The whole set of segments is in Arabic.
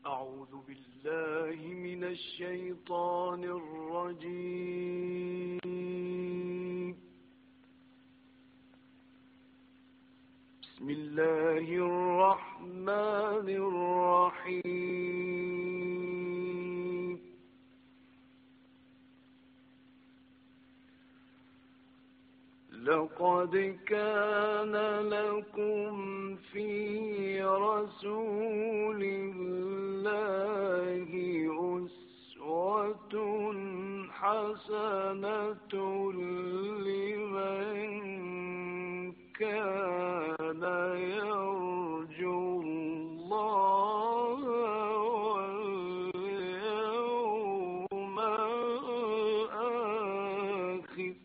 أعوذ بالله من الشيطان الرجيم. بسم الله الرحمن الرحيم. لقد كان لكم في رسول الله أسوة حسنة لمن كان يرجو الله واليوم الآخر.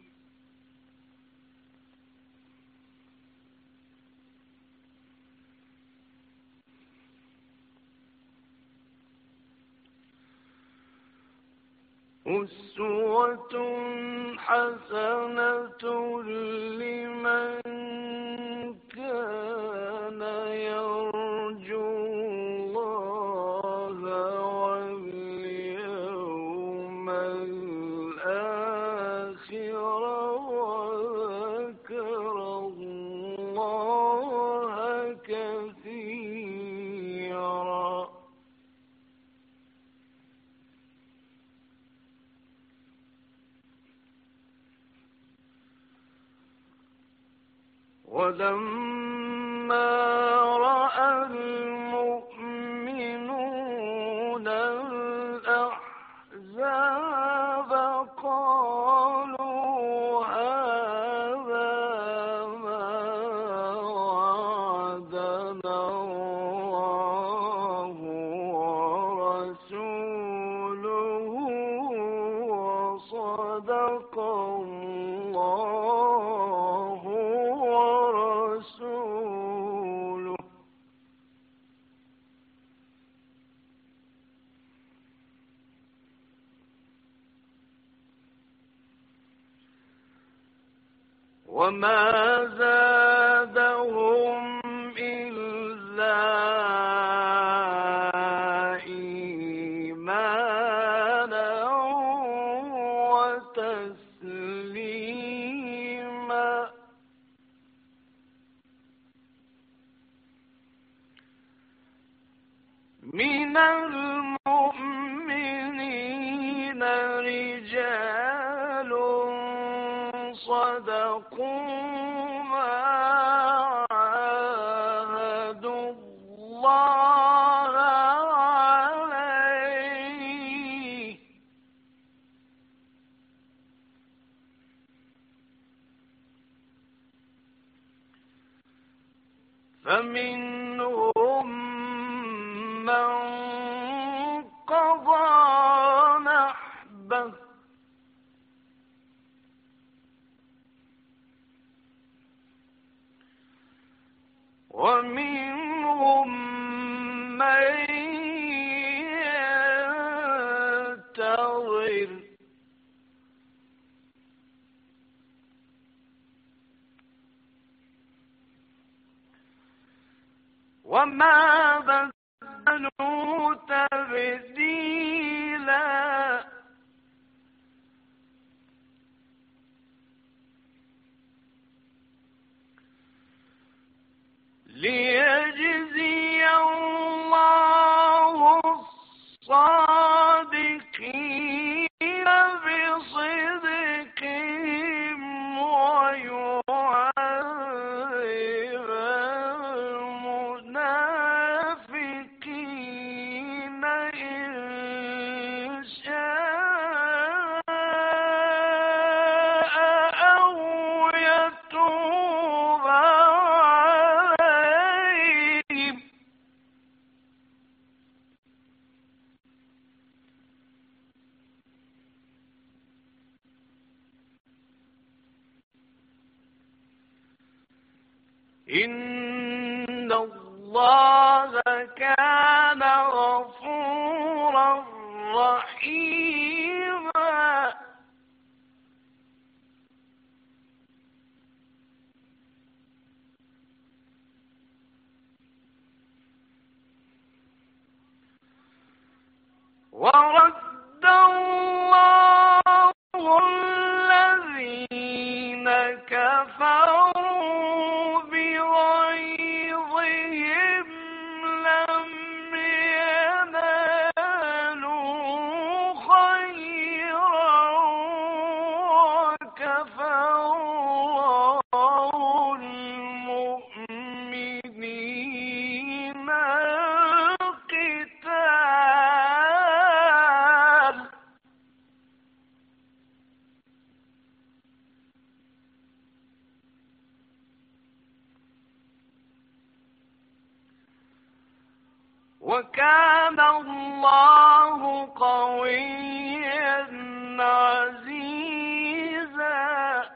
أسوة حسنة لمن كان يرجو الله واليوم الآخر وذكر الله كثيرا. ولما رأى المؤمنون الأحزاب قالوا هذا ما وعدنا الله ورسوله وصدق الله ورسوله. وما زادهم إلا إيمانا وتسليما. من المؤمنين رجال صدقوا ما عاهدوا الله عليه فمنهم من قضى نحبه ومنهم من ينتظر وما بدلوا تبديلا. ليجزي الله الصادقين بصدقهم ويعذب المنافقين إن شاء أو يتوب عليهم. إن الله كان غفورا رحيما. وكان الله قويا عزيزا.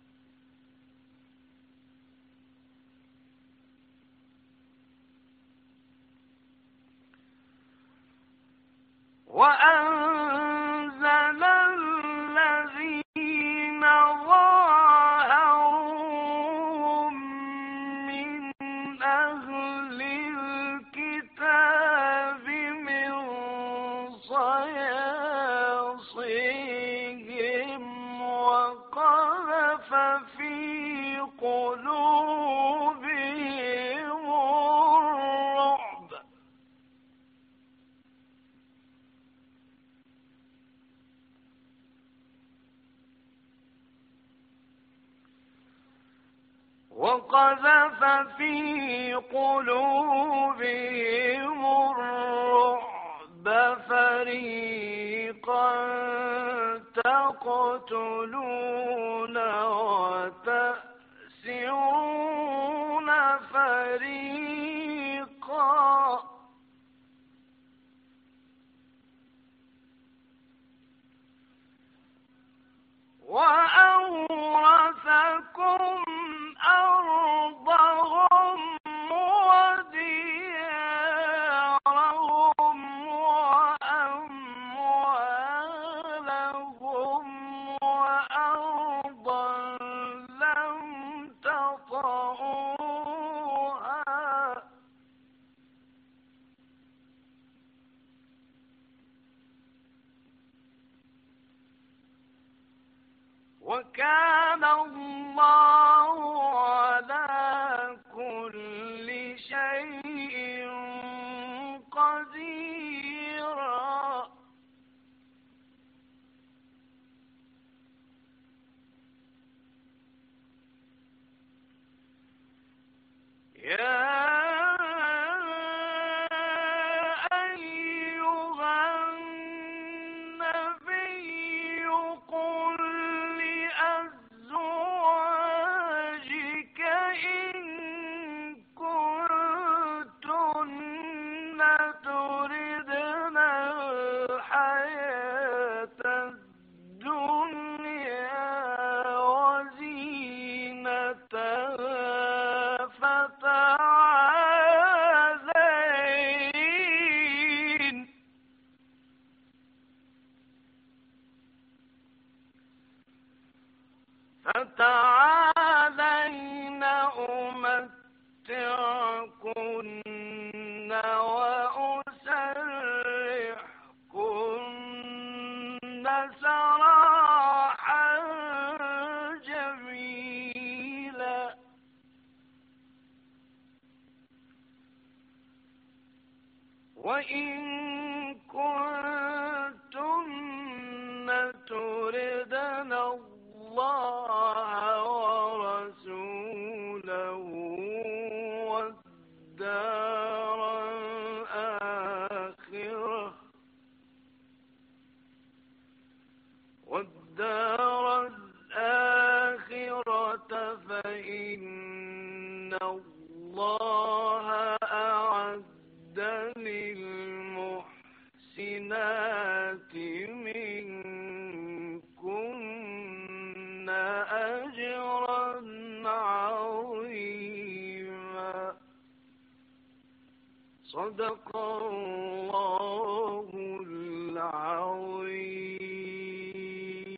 وأنزل الذين ظاهروهم من أهل الكتاب من صياصيهم وقذف في قلوبهم الرعب. وقذف في قلوبهم الرعب فريقا تقتلون وتأسرون فريقا. وأورثكم أرضهم وديارهم وأموالهم وأرضا لم تطئوها وكان الله على كل شيء قديرا. يا فتعالين أمتعكن وأسرحكن سراحا جميلا. وإن كنتن تردن الله ورسوله والدار الآخرة فإن الله أعد للمحسنات منكن أجرا عظيما. صدق الله.